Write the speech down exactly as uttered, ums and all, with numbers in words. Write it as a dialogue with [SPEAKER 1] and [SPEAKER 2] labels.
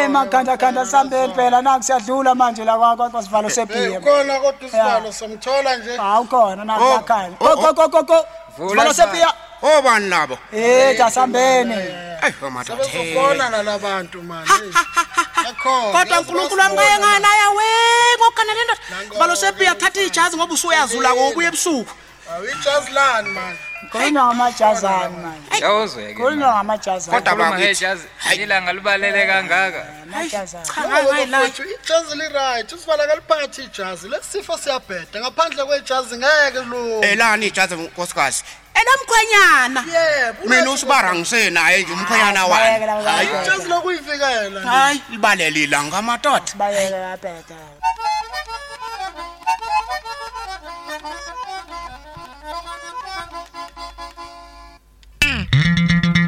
[SPEAKER 1] makhanda khanda sambeni phela naku siyadlula manje la kwakho kwasivalo sepiya.
[SPEAKER 2] Khona kodwa usivalo somthola nje.
[SPEAKER 1] Hawu khona naku yakhanya. Go go go go go. Sivalo sepiya.
[SPEAKER 3] Obani labo?
[SPEAKER 1] Eh, dasambeni.
[SPEAKER 3] Ayi wamathathe.
[SPEAKER 2] Sebezofona nalabantu manje. Yakho.
[SPEAKER 4] Kodwa uNkulunkulu wamkaye ngalaya we ngokana lento. Sivalo sepiya thatha ijazi ngoba usuyazula ngokuya ebusuku.
[SPEAKER 2] Awujazilani manje.
[SPEAKER 1] Khona amajazana manje.
[SPEAKER 5] Yawuzweke.
[SPEAKER 1] Khona amajazana.
[SPEAKER 3] Kodwa bakithi
[SPEAKER 5] ngejazi ilanga libalele kangaka.
[SPEAKER 1] Amajazana.
[SPEAKER 4] Cha hayi la.
[SPEAKER 2] Ijazi li right, usibala kaliphathi ijazi. Lesifo siyabheda. Ngaphandle kwejazi ngeke lo.
[SPEAKER 3] elani ijazi nkosikazi.
[SPEAKER 4] Elamkhwenyana.
[SPEAKER 2] Yebo.
[SPEAKER 3] Mina usibarangise naye nje umkhonyana wami.
[SPEAKER 2] Hayi ijazi lokuyivikela.
[SPEAKER 4] Hayi.
[SPEAKER 3] Libalelila ngamadoda.
[SPEAKER 1] Bayeke laphethe.
[SPEAKER 6] Mm-hmm.